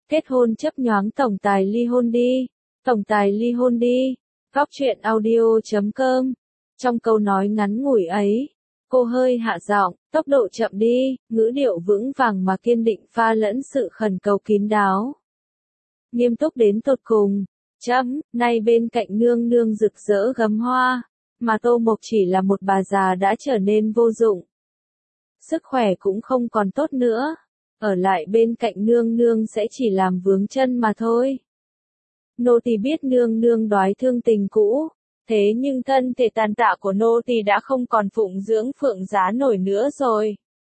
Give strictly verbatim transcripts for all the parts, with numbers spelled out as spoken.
Kết hôn chấp nhoáng tổng tài ly hôn đi. Tổng tài ly hôn đi. Góc truyện audio chấm com. Trong câu nói ngắn ngủi ấy, cô hơi hạ giọng, tốc độ chậm đi, ngữ điệu vững vàng mà kiên định pha lẫn sự khẩn cầu kín đáo. Nghiêm túc đến tột cùng. Chấm, nay bên cạnh nương nương rực rỡ gấm hoa, mà Tô Mộc chỉ là một bà già đã trở nên vô dụng. Sức khỏe cũng không còn tốt nữa, ở lại bên cạnh nương nương sẽ chỉ làm vướng chân mà thôi. Nô tỳ biết nương nương đoái thương tình cũ, thế nhưng thân thể tàn tạ của nô tỳ đã không còn phụng dưỡng Phượng Giá nổi nữa rồi.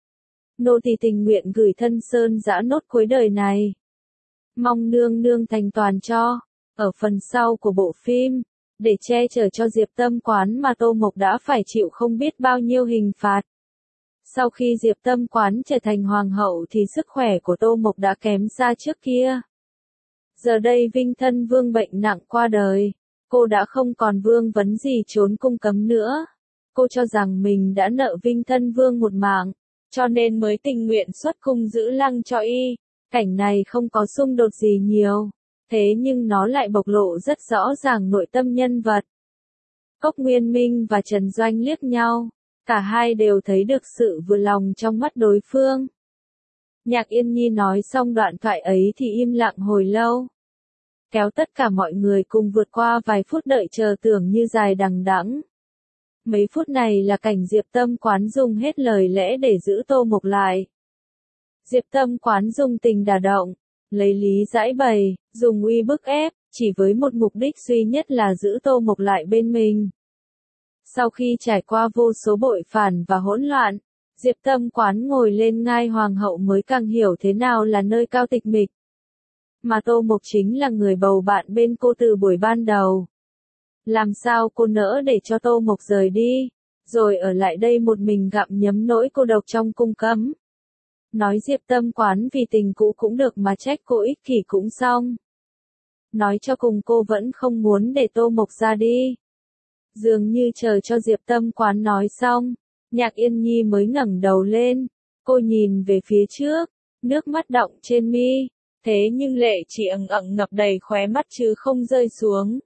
Nô tỳ tình nguyện gửi thân Sơn Dã nốt cuối đời này. Mong nương nương thành toàn cho. Ở phần sau của bộ phim, để che chở cho Diệp Tâm Quán mà Tô Mộc đã phải chịu không biết bao nhiêu hình phạt. Sau khi Diệp Tâm Quán trở thành hoàng hậu thì sức khỏe của Tô Mộc đã kém xa trước kia. Giờ đây Vinh Thân Vương bệnh nặng qua đời, cô đã không còn vương vấn gì trốn cung cấm nữa. Cô cho rằng mình đã nợ Vinh Thân Vương một mạng, cho nên mới tình nguyện xuất cung giữ lăng cho y. Cảnh này không có xung đột gì nhiều, thế nhưng nó lại bộc lộ rất rõ ràng nội tâm nhân vật. Cốc Nguyên Minh và Trần Doanh liếc nhau, cả hai đều thấy được sự vừa lòng trong mắt đối phương. Nhạc Yên Nhi nói xong đoạn thoại ấy thì im lặng hồi lâu, kéo tất cả mọi người cùng vượt qua vài phút đợi chờ tưởng như dài đằng đẵng. Mấy phút này là cảnh Diệp Tâm Quán dùng hết lời lẽ để giữ Tô Mộc lại. Diệp Tâm Quán dùng tình đả động, lấy lý giải bày, dùng uy bức ép, chỉ với một mục đích duy nhất là giữ Tô Mộc lại bên mình. Sau khi trải qua vô số bội phản và hỗn loạn, Diệp Tâm Quán ngồi lên ngai hoàng hậu mới càng hiểu thế nào là nơi cao tịch mịch. Mà Tô Mộc chính là người bầu bạn bên cô từ buổi ban đầu. Làm sao cô nỡ để cho Tô Mộc rời đi, rồi ở lại đây một mình gặm nhấm nỗi cô độc trong cung cấm. Nói Diệp Tâm Quán vì tình cũ cũng được mà trách cô ích kỷ cũng xong. Nói cho cùng cô vẫn không muốn để Tô Mộc ra đi. Dường như chờ cho Diệp Tâm Quán nói xong, Nhạc Yên Nhi mới ngẩng đầu lên. Cô nhìn về phía trước, nước mắt đọng trên mi, thế nhưng lệ chỉ ẩn ẩn ngập đầy khóe mắt chứ không rơi xuống.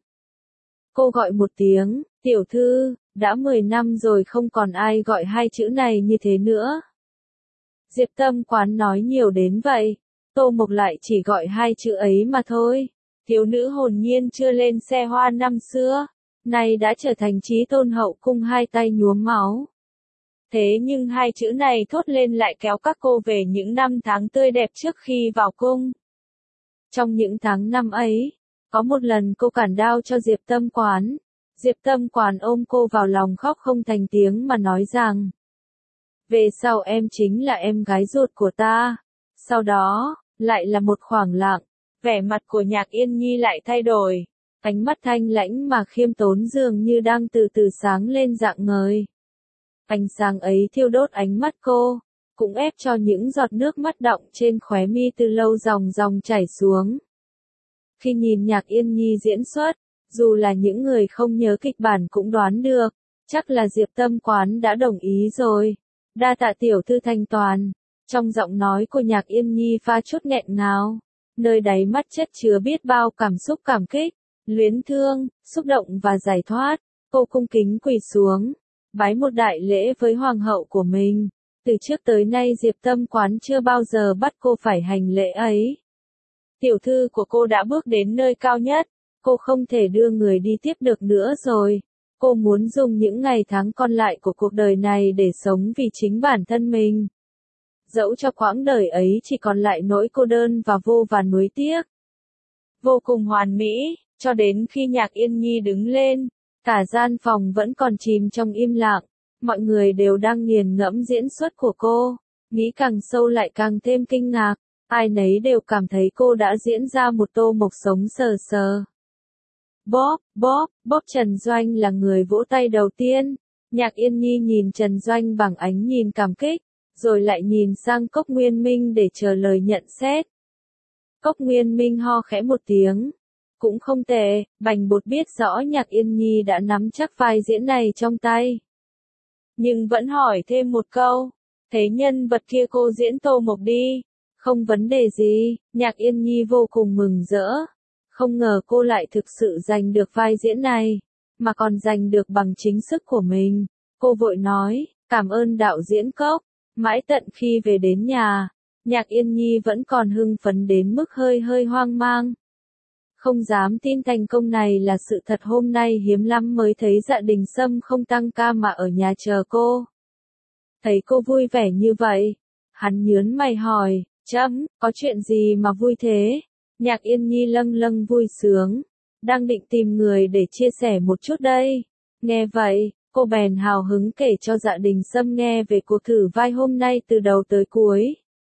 Cô gọi một tiếng, tiểu thư, đã mười năm rồi không còn ai gọi hai chữ này như thế nữa. Diệp Tâm Quán nói nhiều đến vậy, Tô Mộc lại chỉ gọi hai chữ ấy mà thôi. Thiếu nữ hồn nhiên chưa lên xe hoa năm xưa, nay đã trở thành trí tôn hậu cung hai tay nhuốm máu. Thế nhưng hai chữ này thốt lên lại kéo các cô về những năm tháng tươi đẹp trước khi vào cung. Trong những tháng năm ấy, có một lần cô cản đao cho Diệp Tâm Quán. Diệp Tâm Quán ôm cô vào lòng khóc không thành tiếng mà nói rằng, về sau em chính là em gái ruột của ta. Sau đó, lại là một khoảng lặng, vẻ mặt của Nhạc Yên Nhi lại thay đổi. Ánh mắt thanh lãnh mà khiêm tốn dường như đang từ từ sáng lên rạng ngời. Ánh sáng ấy thiêu đốt ánh mắt cô, cũng ép cho những giọt nước mắt đọng trên khóe mi từ lâu dòng dòng chảy xuống. Khi nhìn Nhạc Yên Nhi diễn xuất, dù là những người không nhớ kịch bản cũng đoán được, chắc là Diệp Tâm Quán đã đồng ý rồi. Đa tạ tiểu thư thanh toàn. Trong giọng nói của Nhạc Yên Nhi pha chút nghẹn ngào, nơi đáy mắt chất chứa biết bao cảm xúc cảm kích, luyến thương, xúc động và giải thoát. Cô cung kính quỳ xuống, bái một đại lễ với hoàng hậu của mình. Từ trước tới nay Diệp Tâm Quán chưa bao giờ bắt cô phải hành lễ ấy. Tiểu thư của cô đã bước đến nơi cao nhất, cô không thể đưa người đi tiếp được nữa rồi. Cô muốn dùng những ngày tháng còn lại của cuộc đời này để sống vì chính bản thân mình. Dẫu cho quãng đời ấy chỉ còn lại nỗi cô đơn và vô vàn nuối tiếc. Vô cùng hoàn mỹ, cho đến khi Nhạc Yên Nhi đứng lên, cả gian phòng vẫn còn chìm trong im lặng. Mọi người đều đang nghiền ngẫm diễn xuất của cô, nghĩ càng sâu lại càng thêm kinh ngạc. Ai nấy đều cảm thấy cô đã diễn ra một Tô Mộc sống sờ sờ. Bóp, bóp, bóp Trần Doanh là người vỗ tay đầu tiên. Nhạc Yên Nhi nhìn Trần Doanh bằng ánh nhìn cảm kích, rồi lại nhìn sang Cốc Nguyên Minh để chờ lời nhận xét. Cốc Nguyên Minh ho khẽ một tiếng. Cũng không tệ, Bành Bột biết rõ Nhạc Yên Nhi đã nắm chắc vai diễn này trong tay. Nhưng vẫn hỏi thêm một câu, thế nhân vật kia cô diễn Tô Mộc đi, Không vấn đề gì, Nhạc Yên Nhi vô cùng mừng rỡ. Không ngờ cô lại thực sự giành được vai diễn này, mà còn giành được bằng chính sức của mình. Cô vội nói, cảm ơn đạo diễn Cốc. Mãi tận khi về đến nhà, Nhạc Yên Nhi vẫn còn hưng phấn đến mức hơi hơi hoang mang. Không dám tin thành công này là sự thật, hôm nay hiếm lắm mới thấy Dạ Đình Sâm không tăng ca mà ở nhà chờ cô. Thấy cô vui vẻ như vậy, hắn nhớn mày hỏi, chấm, có chuyện gì mà vui thế? Nhạc Yên Nhi lâng lâng vui sướng, đang định tìm người để chia sẻ một chút đây. Nghe vậy, cô bèn hào hứng kể cho Dạ Đình Sâm nghe về cuộc thử vai hôm nay từ đầu tới cuối.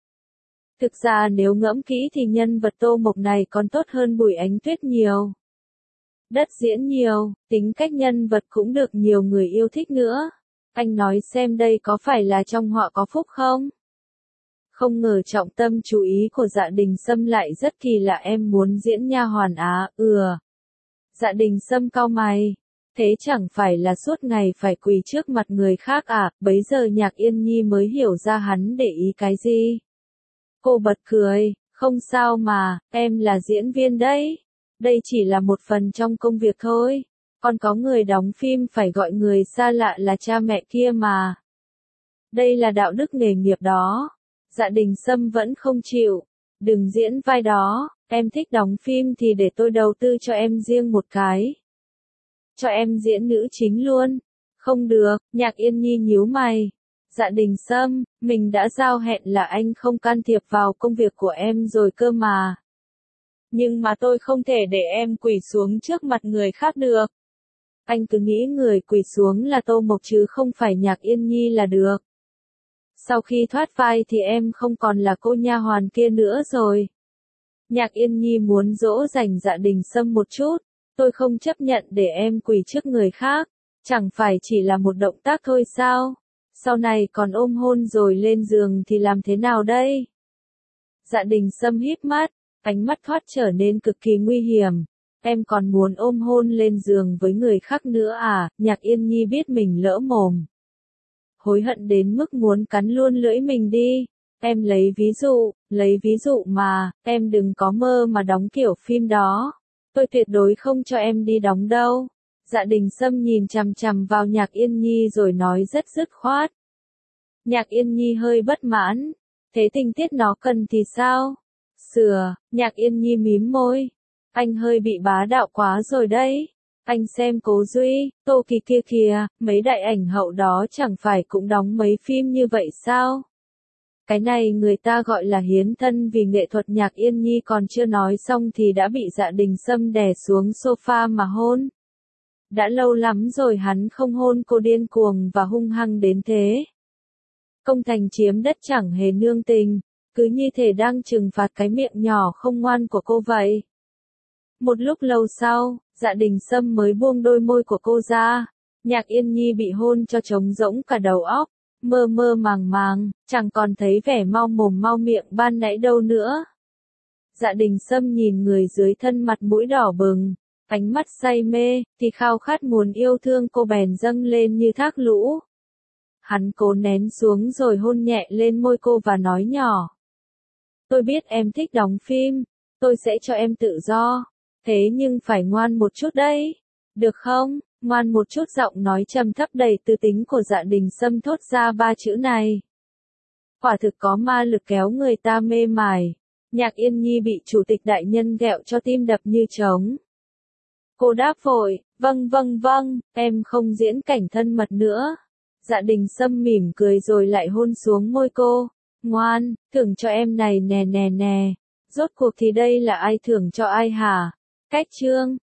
Thực ra nếu ngẫm kỹ thì nhân vật Tô Mộc này còn tốt hơn Bùi Ánh Tuyết nhiều. Đất diễn nhiều, tính cách nhân vật cũng được nhiều người yêu thích nữa. Anh nói xem đây có phải là trong họa có phúc không? Không ngờ trọng tâm chú ý của Dạ Đình Sâm lại rất kỳ lạ, em muốn diễn nha hoàn á, ừa. Dạ Đình Sâm cau mày. Thế chẳng phải là suốt ngày phải quỳ trước mặt người khác à? Bấy giờ Nhạc Yên Nhi mới hiểu ra hắn để ý cái gì. Cô bật cười, không sao mà, em là diễn viên đấy. Đây chỉ là một phần trong công việc thôi. Còn có người đóng phim phải gọi người xa lạ là cha mẹ kia mà. Đây là đạo đức nghề nghiệp đó. Dạ Đình Sâm vẫn không chịu. Đừng diễn vai đó, em thích đóng phim thì để tôi đầu tư cho em riêng một cái. Cho em diễn nữ chính luôn. Không được, Nhạc Yên Nhi nhíu mày. Dạ Đình Sâm, mình đã giao hẹn là anh không can thiệp vào công việc của em rồi cơ mà. Nhưng mà tôi không thể để em quỳ xuống trước mặt người khác được. Anh cứ nghĩ người quỳ xuống là Tô Mộc chứ không phải Nhạc Yên Nhi là được. Sau khi thoát vai thì em không còn là cô nha hoàn kia nữa rồi. Nhạc Yên Nhi muốn dỗ dành Dạ Đình Sâm một chút. Tôi không chấp nhận để em quỳ trước người khác. Chẳng phải chỉ là một động tác thôi sao? Sau này còn ôm hôn rồi lên giường thì làm thế nào đây? Dạ Đình Sâm híp mắt, ánh mắt thoát trở nên cực kỳ nguy hiểm. Em còn muốn ôm hôn lên giường với người khác nữa à? Nhạc Yên Nhi biết mình lỡ mồm. Hối hận đến mức muốn cắn luôn lưỡi mình đi. Em lấy ví dụ, lấy ví dụ mà, em đừng có mơ mà đóng kiểu phim đó. Tôi tuyệt đối không cho em đi đóng đâu. Dạ Đình Sâm nhìn chằm chằm vào Nhạc Yên Nhi rồi nói rất dứt khoát. Nhạc Yên Nhi hơi bất mãn. Thế tình tiết nó cần thì sao? Sửa, Nhạc Yên Nhi mím môi. Anh hơi bị bá đạo quá rồi đấy. Anh xem Cố Duy, Tô Kỳ kia kìa, mấy đại ảnh hậu đó chẳng phải cũng đóng mấy phim như vậy sao? Cái này người ta gọi là hiến thân vì nghệ thuật. Nhạc Yên Nhi còn chưa nói xong thì đã bị Dạ Đình Sâm đè xuống sofa mà hôn. Đã lâu lắm rồi hắn không hôn cô điên cuồng và hung hăng đến thế. Công thành chiếm đất chẳng hề nương tình, cứ như thể đang trừng phạt cái miệng nhỏ không ngoan của cô vậy. Một lúc lâu sau, Dạ Đình Sâm mới buông đôi môi của cô ra. Nhạc Yên Nhi bị hôn cho trống rỗng cả đầu óc, mơ mơ màng màng, chẳng còn thấy vẻ mau mồm mau miệng ban nãy đâu nữa. Dạ Đình Sâm nhìn người dưới thân mặt mũi đỏ bừng, ánh mắt say mê, thì khao khát muốn yêu thương cô bèn dâng lên như thác lũ. Hắn cố nén xuống rồi hôn nhẹ lên môi cô và nói nhỏ. Tôi biết em thích đóng phim, tôi sẽ cho em tự do, thế nhưng phải ngoan một chút đấy, được không? Ngoan một chút. Giọng nói trầm thấp đầy tư tính của Dạ Đình Sâm thốt ra ba chữ này. Quả thực có ma lực kéo người ta mê mải. Nhạc Yên Nhi bị chủ tịch đại nhân ghẹo cho tim đập như trống. Cô đáp vội, vâng vâng vâng, em không diễn cảnh thân mật nữa. Dạ Đình Sâm mỉm cười rồi lại hôn xuống môi cô. Ngoan, thưởng cho em này nè nè nè. Rốt cuộc thì đây là ai thưởng cho ai hả? Cách chương